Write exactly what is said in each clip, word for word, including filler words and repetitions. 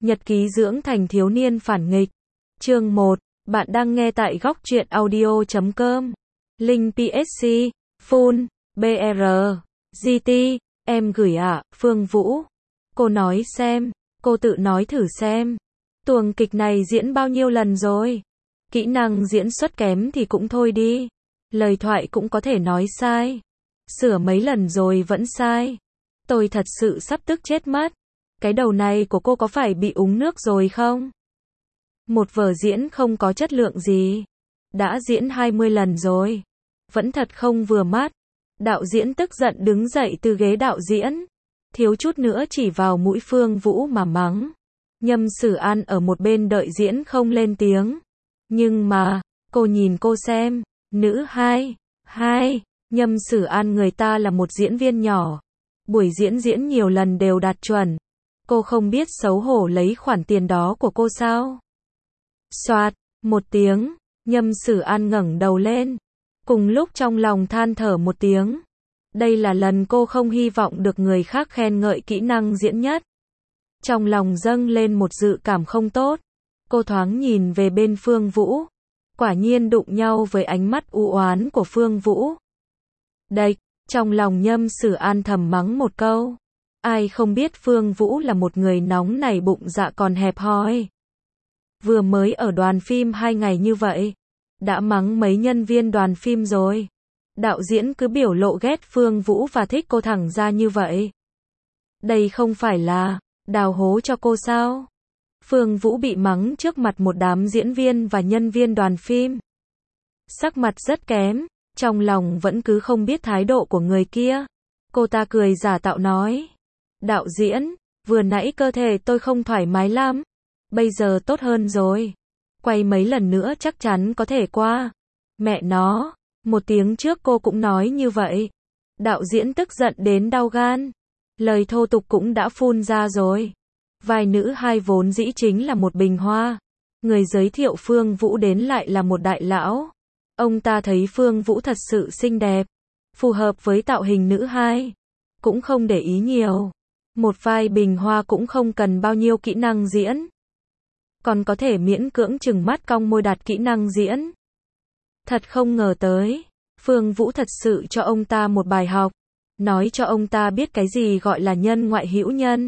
Nhật ký dưỡng thành thiếu niên phản nghịch. Chương một. Bạn đang nghe tại góc truyện audio chấm com. Link pê ét xê, Full, bê rờ, giê tê, em gửi ạ, à, Phương Vũ. Cô nói xem, cô tự nói thử xem. Tuồng kịch này diễn bao nhiêu lần rồi? Kỹ năng diễn xuất kém thì cũng thôi đi. Lời thoại cũng có thể nói sai. Sửa mấy lần rồi vẫn sai. Tôi thật sự sắp tức chết mất. Cái đầu này của cô có phải bị uống nước rồi không? Một vở diễn không có chất lượng gì. Đã diễn hai mươi lần rồi. Vẫn thật không vừa mắt. Đạo diễn tức giận đứng dậy từ ghế đạo diễn. Thiếu chút nữa chỉ vào mũi Phương Vũ mà mắng. Nhâm Sử An ở một bên đợi diễn không lên tiếng. Nhưng mà, cô nhìn cô xem. Nữ hai, hai, Nhâm Sử An người ta là một diễn viên nhỏ. Buổi diễn diễn nhiều lần đều đạt chuẩn. Cô không biết xấu hổ lấy khoản tiền đó của cô sao? Soạt, một tiếng, Nhâm Sử An ngẩng đầu lên. Cùng lúc trong lòng than thở một tiếng. Đây là lần cô không hy vọng được người khác khen ngợi kỹ năng diễn nhất. Trong lòng dâng lên một dự cảm không tốt. Cô thoáng nhìn về bên Phương Vũ. Quả nhiên đụng nhau với ánh mắt u oán của Phương Vũ. Đệch, trong lòng Nhâm Sử An thầm mắng một câu. Ai không biết Phương Vũ là một người nóng nảy bụng dạ còn hẹp hòi. Vừa mới ở đoàn phim hai ngày như vậy. Đã mắng mấy nhân viên đoàn phim rồi. Đạo diễn cứ biểu lộ ghét Phương Vũ và thích cô thẳng ra như vậy. Đây không phải là đào hố cho cô sao? Phương Vũ bị mắng trước mặt một đám diễn viên và nhân viên đoàn phim. Sắc mặt rất kém, trong lòng vẫn cứ không biết thái độ của người kia. Cô ta cười giả tạo nói. Đạo diễn, vừa nãy cơ thể tôi không thoải mái lắm. Bây giờ tốt hơn rồi. Quay mấy lần nữa chắc chắn có thể qua. Mẹ nó, một tiếng trước cô cũng nói như vậy. Đạo diễn tức giận đến đau gan. Lời thô tục cũng đã phun ra rồi. Vai nữ hai vốn dĩ chính là một bình hoa. Người giới thiệu Phương Vũ đến lại là một đại lão. Ông ta thấy Phương Vũ thật sự xinh đẹp. Phù hợp với tạo hình nữ hai. Cũng không để ý nhiều. Một vai bình hoa cũng không cần bao nhiêu kỹ năng diễn. Còn có thể miễn cưỡng chừng mắt cong môi đạt kỹ năng diễn. Thật không ngờ tới. Phương Vũ thật sự cho ông ta một bài học. Nói cho ông ta biết cái gì gọi là nhân ngoại hữu nhân.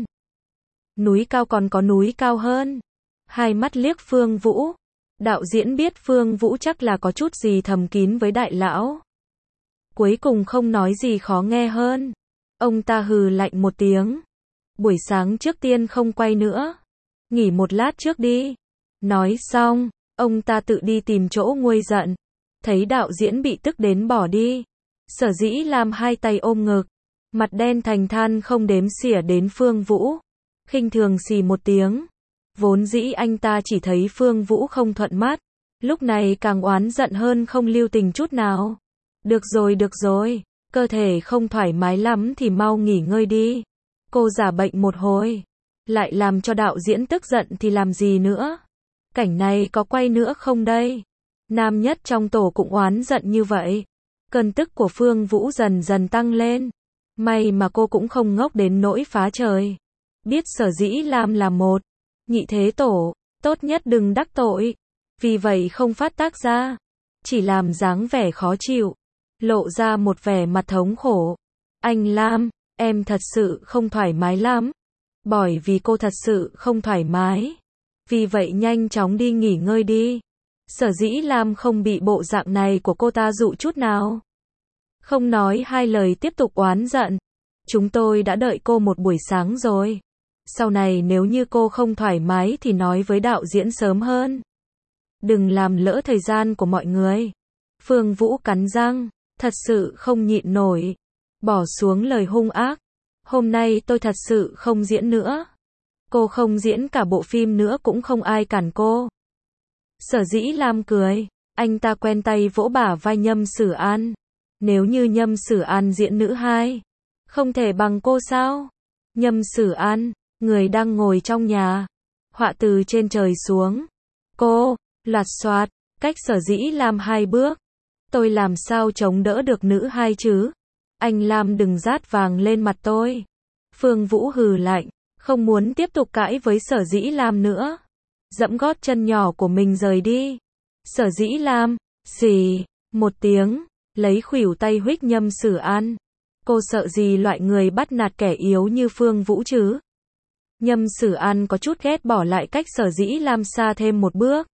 Núi cao còn có núi cao hơn. Hai mắt liếc Phương Vũ. Đạo diễn biết Phương Vũ chắc là có chút gì thầm kín với đại lão. Cuối cùng không nói gì khó nghe hơn. Ông ta hừ lạnh một tiếng. Buổi sáng trước tiên không quay nữa. Nghỉ một lát trước đi. Nói xong, ông ta tự đi tìm chỗ nguôi giận. Thấy đạo diễn bị tức đến bỏ đi. Sở dĩ làm hai tay ôm ngực. Mặt đen thành than không đếm xỉa đến Phương Vũ. Khinh thường xì một tiếng. Vốn dĩ anh ta chỉ thấy Phương Vũ không thuận mắt. Lúc này càng oán giận hơn không lưu tình chút nào. Được rồi được rồi. Cơ thể không thoải mái lắm thì mau nghỉ ngơi đi. Cô giả bệnh một hồi. Lại làm cho đạo diễn tức giận thì làm gì nữa. Cảnh này có quay nữa không đây? Nam nhất trong tổ cũng oán giận như vậy. Cơn tức của Phương Vũ dần dần tăng lên. May mà cô cũng không ngốc đến nỗi phá trời. Biết sở dĩ làm là một. Nhị thế tổ, tốt nhất đừng đắc tội. Vì vậy không phát tác ra. Chỉ làm dáng vẻ khó chịu. Lộ ra một vẻ mặt thống khổ. Anh Lam, em thật sự không thoải mái lắm. Bởi vì cô thật sự không thoải mái. Vì vậy nhanh chóng đi nghỉ ngơi đi. Sở dĩ Lam không bị bộ dạng này của cô ta dụ chút nào. Không nói hai lời tiếp tục oán giận. Chúng tôi đã đợi cô một buổi sáng rồi. Sau này nếu như cô không thoải mái thì nói với đạo diễn sớm hơn. Đừng làm lỡ thời gian của mọi người. Phương Vũ cắn răng, thật sự không nhịn nổi. Bỏ xuống lời hung ác. Hôm nay tôi thật sự không diễn nữa. Cô không diễn cả bộ phim nữa cũng không ai cản cô. Sở dĩ Lam cười. Anh ta quen tay vỗ bả vai Nhâm Sử An. Nếu như Nhâm Sử An diễn nữ hai. Không thể bằng cô sao? Nhâm Sử An, người đang ngồi trong nhà. Họa từ trên trời xuống. Cô, loạt xoạt, cách Sở dĩ Lam hai bước. Tôi làm sao chống đỡ được nữ hai chứ? Anh Lam đừng rát vàng lên mặt tôi. Phương Vũ hừ lạnh. Không muốn tiếp tục cãi với Sở Dĩ Lam nữa. Dẫm gót chân nhỏ của mình rời đi. Sở Dĩ Lam, xì, một tiếng, lấy khuỷu tay huých Nhâm Sử An. Cô sợ gì loại người bắt nạt kẻ yếu như Phương Vũ chứ? Nhâm Sử An có chút ghét bỏ lại cách Sở Dĩ Lam xa thêm một bước.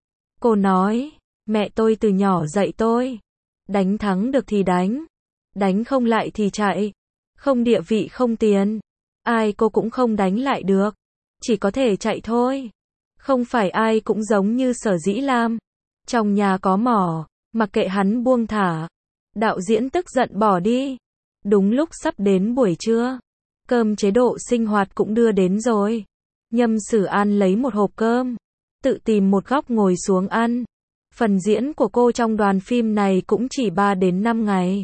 Cô nói, mẹ tôi từ nhỏ dạy tôi. Đánh thắng được thì đánh. Đánh không lại thì chạy. Không địa vị không tiền. Ai cô cũng không đánh lại được. Chỉ có thể chạy thôi. Không phải ai cũng giống như Sở Dĩ Lam. Trong nhà có mỏ, mặc kệ hắn buông thả. Đạo diễn tức giận bỏ đi. Đúng lúc sắp đến buổi trưa. Cơm chế độ sinh hoạt cũng đưa đến rồi. Nhâm Sử An lấy một hộp cơm. Tự tìm một góc ngồi xuống ăn. Phần diễn của cô trong đoàn phim này cũng chỉ ba đến năm ngày.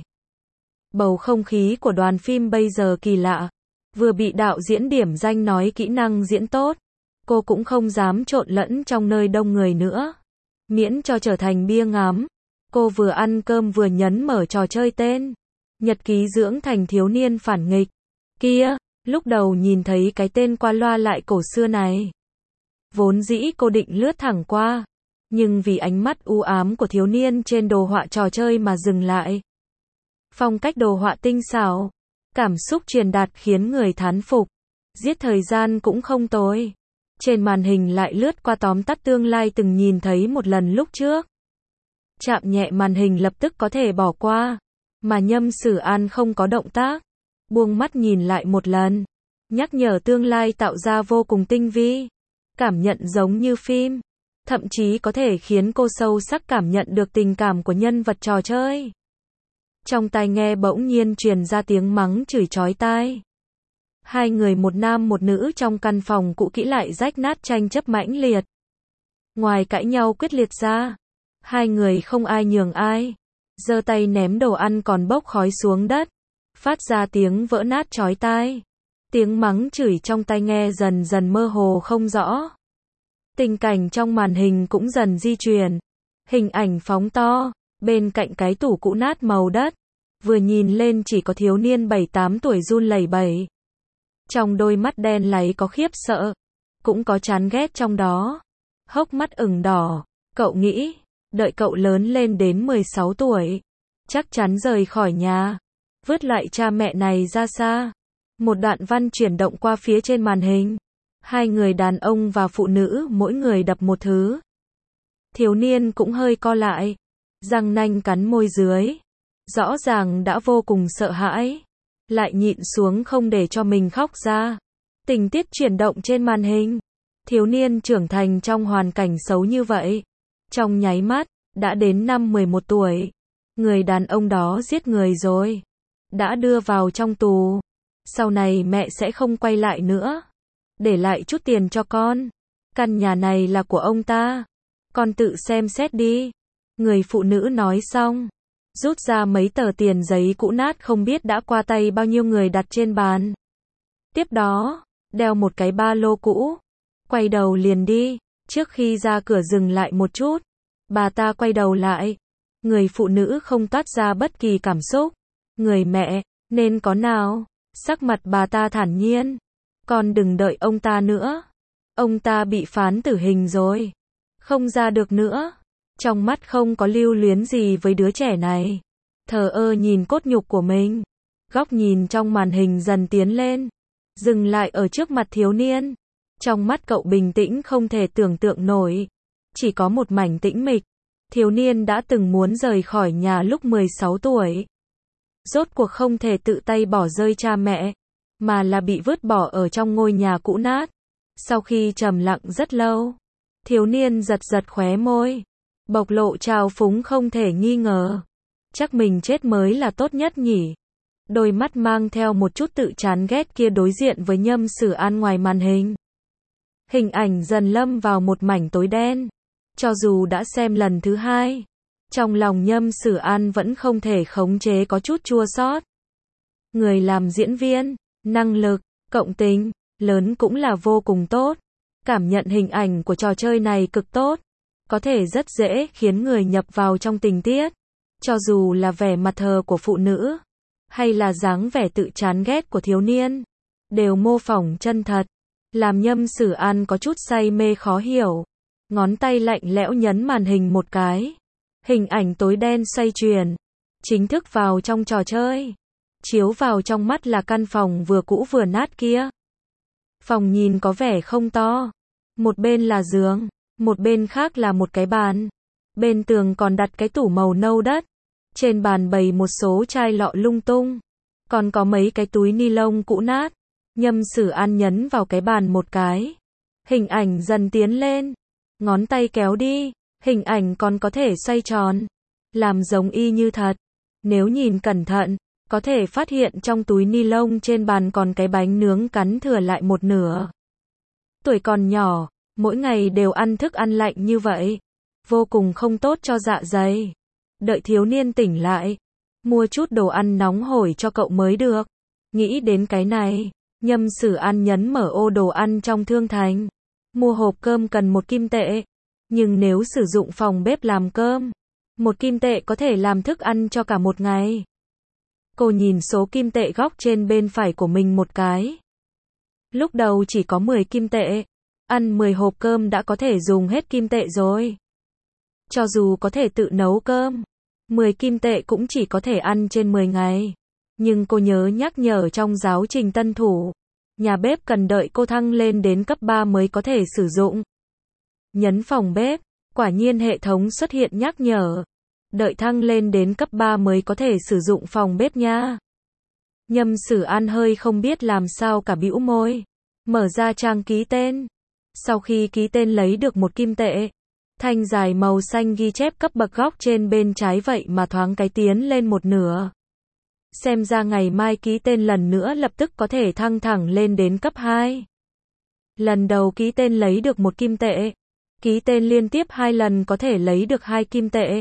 Bầu không khí của đoàn phim bây giờ kỳ lạ. Vừa bị đạo diễn điểm danh nói kỹ năng diễn tốt. Cô cũng không dám trộn lẫn trong nơi đông người nữa. Miễn cho trở thành bia ngắm. Cô vừa ăn cơm vừa nhấn mở trò chơi tên Nhật ký dưỡng thành thiếu niên phản nghịch. Kia, lúc đầu nhìn thấy cái tên qua loa lại cổ xưa này. Vốn dĩ cô định lướt thẳng qua. Nhưng vì ánh mắt u ám của thiếu niên trên đồ họa trò chơi mà dừng lại. Phong cách đồ họa tinh xảo. Cảm xúc truyền đạt khiến người thán phục. Giết thời gian cũng không tồi. Trên màn hình lại lướt qua tóm tắt tương lai từng nhìn thấy một lần lúc trước. Chạm nhẹ màn hình lập tức có thể bỏ qua. Mà Nhâm Sử An không có động tác. Buông mắt nhìn lại một lần. Nhắc nhở tương lai tạo ra vô cùng tinh vi. Cảm nhận giống như phim. Thậm chí có thể khiến cô sâu sắc cảm nhận được tình cảm của nhân vật trò chơi. Trong tai nghe bỗng nhiên truyền ra tiếng mắng chửi chói tai. Hai người một nam một nữ trong căn phòng cũ kỹ lại rách nát tranh chấp mãnh liệt. Ngoài cãi nhau quyết liệt ra, hai người không ai nhường ai. Giơ tay ném đồ ăn còn bốc khói xuống đất. Phát ra tiếng vỡ nát chói tai. Tiếng mắng chửi trong tai nghe dần dần mơ hồ không rõ. Tình cảnh trong màn hình cũng dần di chuyển. Hình ảnh phóng to, bên cạnh cái tủ cũ nát màu đất. Vừa nhìn lên chỉ có thiếu niên bảy tám tuổi run lẩy bẩy. Trong đôi mắt đen láy có khiếp sợ. Cũng có chán ghét trong đó. Hốc mắt ửng đỏ. Cậu nghĩ, đợi cậu lớn lên đến mười sáu tuổi. Chắc chắn rời khỏi nhà. Vứt lại cha mẹ này ra xa. Một đoạn văn chuyển động qua phía trên màn hình. Hai người đàn ông và phụ nữ mỗi người đập một thứ. Thiếu niên cũng hơi co lại. Răng nanh cắn môi dưới. Rõ ràng đã vô cùng sợ hãi. Lại nhịn xuống không để cho mình khóc ra. Tình tiết chuyển động trên màn hình. Thiếu niên trưởng thành trong hoàn cảnh xấu như vậy. Trong nháy mắt, đã đến năm mười một tuổi. Người đàn ông đó giết người rồi. Đã đưa vào trong tù. Sau này mẹ sẽ không quay lại nữa. Để lại chút tiền cho con. Căn nhà này là của ông ta. Con tự xem xét đi. Người phụ nữ nói xong. Rút ra mấy tờ tiền giấy cũ nát không biết đã qua tay bao nhiêu người đặt trên bàn. Tiếp đó, đeo một cái ba lô cũ. Quay đầu liền đi. Trước khi ra cửa dừng lại một chút. Bà ta quay đầu lại. Người phụ nữ không toát ra bất kỳ cảm xúc. Người mẹ, nên có nào. Sắc mặt bà ta thản nhiên. Con đừng đợi ông ta nữa. Ông ta bị phán tử hình rồi. Không ra được nữa. Trong mắt không có lưu luyến gì với đứa trẻ này. Thờ ơ nhìn cốt nhục của mình. Góc nhìn trong màn hình dần tiến lên. Dừng lại ở trước mặt thiếu niên. Trong mắt cậu bình tĩnh không thể tưởng tượng nổi. Chỉ có một mảnh tĩnh mịch. Thiếu niên đã từng muốn rời khỏi nhà lúc mười sáu tuổi. Rốt cuộc không thể tự tay bỏ rơi cha mẹ. Mà là bị vứt bỏ ở trong ngôi nhà cũ nát. Sau khi trầm lặng rất lâu. Thiếu niên giật giật khóe môi. Bộc lộ trào phúng không thể nghi ngờ. Chắc mình chết mới là tốt nhất nhỉ. Đôi mắt mang theo một chút tự chán ghét kia đối diện với Nhâm Sử An ngoài màn hình. Hình ảnh dần lâm vào một mảnh tối đen. Cho dù đã xem lần thứ hai. Trong lòng Nhâm Sử An vẫn không thể khống chế có chút chua xót. Người làm diễn viên, năng lực, cộng tình, lớn cũng là vô cùng tốt. Cảm nhận hình ảnh của trò chơi này cực tốt. Có thể rất dễ khiến người nhập vào trong tình tiết. Cho dù là vẻ mặt thờ của phụ nữ. Hay là dáng vẻ tự chán ghét của thiếu niên. Đều mô phỏng chân thật. làm Nhâm Sử An có chút say mê khó hiểu. Ngón tay lạnh lẽo nhấn màn hình một cái. Hình ảnh tối đen xoay chuyển. Chính thức vào trong trò chơi. Chiếu vào trong mắt là căn phòng vừa cũ vừa nát kia. Phòng nhìn có vẻ không to. Một bên là giường, một bên khác là một cái bàn. Bên tường còn đặt cái tủ màu nâu đất. Trên bàn bày một số chai lọ lung tung. Còn có mấy cái túi ni lông cũ nát. Nhâm Sử An nhấn vào cái bàn một cái. Hình ảnh dần tiến lên. Ngón tay kéo đi. Hình ảnh còn có thể xoay tròn. Làm giống y như thật. Nếu nhìn cẩn thận, có thể phát hiện trong túi ni lông trên bàn còn cái bánh nướng cắn thừa lại một nửa. Tuổi còn nhỏ, mỗi ngày đều ăn thức ăn lạnh như vậy. Vô cùng không tốt cho dạ dày. Đợi thiếu niên tỉnh lại. Mua chút đồ ăn nóng hổi cho cậu mới được. Nghĩ đến cái này, Nhâm Sử An nhấn mở ô đồ ăn trong thương thành. Mua hộp cơm cần một kim tệ. Nhưng nếu sử dụng phòng bếp làm cơm, một kim tệ có thể làm thức ăn cho cả một ngày. Cô nhìn số kim tệ góc trên bên phải của mình một cái. Lúc đầu chỉ có mười kim tệ. Ăn mười hộp cơm đã có thể dùng hết kim tệ rồi. Cho dù có thể tự nấu cơm, mười kim tệ cũng chỉ có thể ăn trên mười ngày. Nhưng cô nhớ nhắc nhở trong giáo trình tân thủ. Nhà bếp cần đợi cô thăng lên đến cấp ba mới có thể sử dụng. Nhấn phòng bếp, quả nhiên hệ thống xuất hiện nhắc nhở. Đợi thăng lên đến cấp ba mới có thể sử dụng phòng bếp nha. Nhâm Sử An hơi không biết làm sao cả bĩu môi. Mở ra trang ký tên. Sau khi ký tên lấy được một kim tệ. Thanh dài màu xanh ghi chép cấp bậc góc trên bên trái vậy mà thoáng cái tiến lên một nửa. Xem ra ngày mai ký tên lần nữa lập tức có thể thăng thẳng lên đến cấp hai. Lần đầu ký tên lấy được một kim tệ. Ký tên liên tiếp hai lần có thể lấy được hai kim tệ.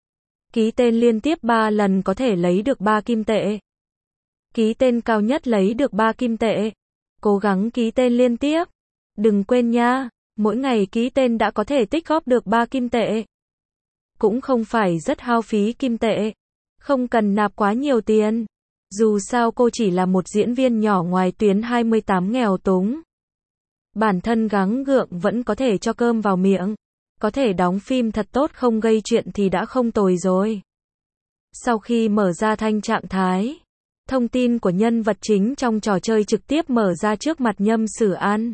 Ký tên liên tiếp ba lần có thể lấy được ba kim tệ. Ký tên cao nhất lấy được ba kim tệ. Cố gắng ký tên liên tiếp. Đừng quên nha, mỗi ngày ký tên đã có thể tích góp được ba kim tệ. Cũng không phải rất hao phí kim tệ. Không cần nạp quá nhiều tiền. Dù sao cô chỉ là một diễn viên nhỏ ngoài tuyến hai mươi tám nghèo túng. Bản thân gắng gượng vẫn có thể cho cơm vào miệng. Có thể đóng phim thật tốt không gây chuyện thì đã không tồi rồi. Sau khi mở ra thanh trạng thái, thông tin của nhân vật chính trong trò chơi trực tiếp mở ra trước mặt Nhâm Sử An.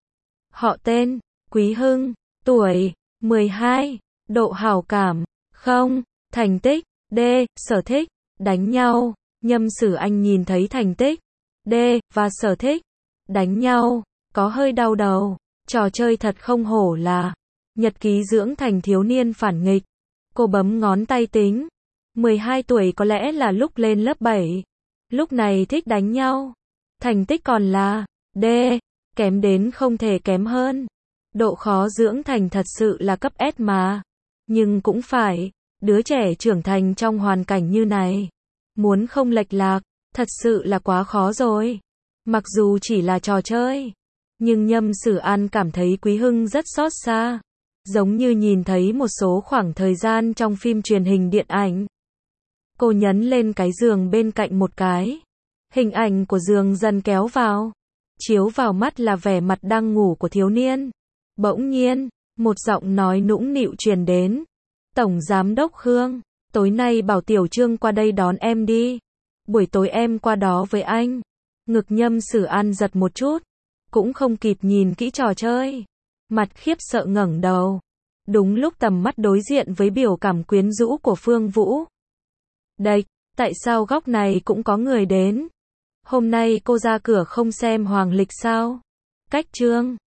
Họ tên, Quý Hưng, tuổi, mười hai, độ hảo cảm, không, thành tích, D, sở thích, đánh nhau. Nhâm Sử Anh nhìn thấy thành tích, D, và sở thích, đánh nhau, có hơi đau đầu. Trò chơi thật không hổ là nhật ký dưỡng thành thiếu niên phản nghịch. Cô bấm ngón tay tính. mười hai tuổi có lẽ là lúc lên lớp bảy. Lúc này thích đánh nhau. Thành tích còn là D, kém đến không thể kém hơn. Độ khó dưỡng thành thật sự là cấp S mà. Nhưng cũng phải, đứa trẻ trưởng thành trong hoàn cảnh như này. Muốn không lệch lạc, thật sự là quá khó rồi. Mặc dù chỉ là trò chơi. Nhưng Nhâm Sử An cảm thấy Quý Hưng rất xót xa. Giống như nhìn thấy một số khoảng thời gian trong phim truyền hình điện ảnh. Cô nhấn lên cái giường bên cạnh một cái. Hình ảnh của giường dần kéo vào. Chiếu vào mắt là vẻ mặt đang ngủ của thiếu niên. Bỗng nhiên, một giọng nói nũng nịu truyền đến. Tổng Giám đốc Khương, tối nay bảo Tiểu Trương qua đây đón em đi. Buổi tối em qua đó với anh. Ngực Nhâm Sử An giật một chút. Cũng không kịp nhìn kỹ trò chơi. Mặt khiếp sợ ngẩng đầu. Đúng lúc tầm mắt đối diện với biểu cảm quyến rũ của Phương Vũ. Đây, tại sao góc này cũng có người đến? Hôm nay cô ra cửa không xem hoàng lịch sao? Cách Trương.